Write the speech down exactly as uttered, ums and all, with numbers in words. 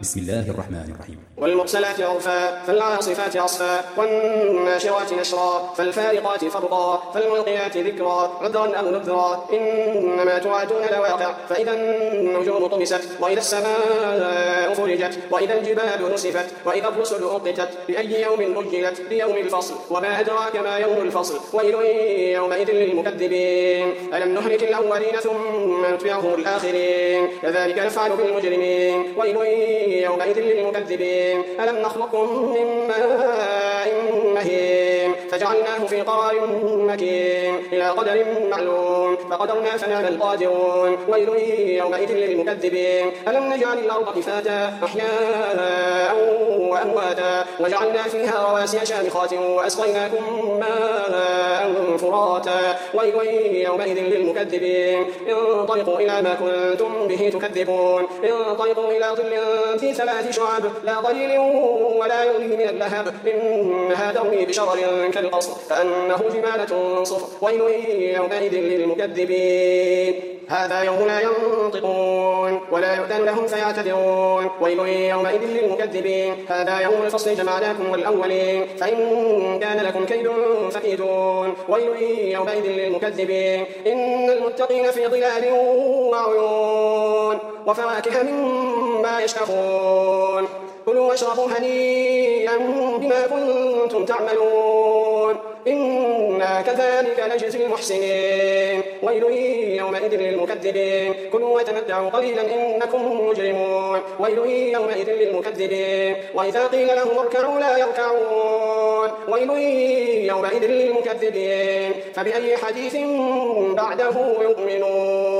بسم الله الرحمن الرحيم. والمرسلات عرفا فالعاصفات عصفا والناشرات نشرا فالفارقات فرقا فالملقيات ذكرا عذرا أو نذرا إنما توعدون لواقع فإذا النجوم طمست وإذا السماء فرجت وإذا الجبال نسفت وإذا الرسل أقتت لأي يوم أجلت ليوم الفصل وما أدراك ما يوم الفصل ويل يومئذ للمكذبين ألم نهلك الأولين ثم نتبعهم الآخرين كذلك نفعل بالمجرمين ويل يومئذ للمكذبين ألم نخلقكم من ماء مهين فجعلناه في قرار مكين إلى قدر معلوم فقدرنا فنعم القادرون ويل يومئذ للمكذبين ألم نجعل الأرض كفاتا أحياء وأمواتا وجعلنا فيها رواسي شامخات وأسقيناكم ماء فراتا ويل يومئذ للمكذبين انطلقوا إلى ما كنتم به تكذبون انطلقوا إلى ظل في ثلاث شعب لا ظليل ولا يغني من اللهب إنها ترمي بشرر كالقصر كأنه جمالة صفر ويل يومئذ للمكذبين هذا يوم لا ينطقون ولا يؤذن لهم فيعتذرون ويل يومئذ للمكذبين هذا يوم الفصل جمعناكم والأولين فإن كان لكم كيد فكيدون ويل يومئذ للمكذبين إن المتقين في ظلال وعيون وفواكه مما يشتهون كلوا واشربوا هنيئا بما كنتم تعملون إنا كذلك نجزي المحسنين ويل يومئذ للمكذبين كلوا وتمتعوا قليلا إنكم مجرمون ويل يومئذ للمكذبين وإذا قيل لهم اركعوا لا يركعون ويل يومئذ للمكذبين فبأي حديث بعده يؤمنون.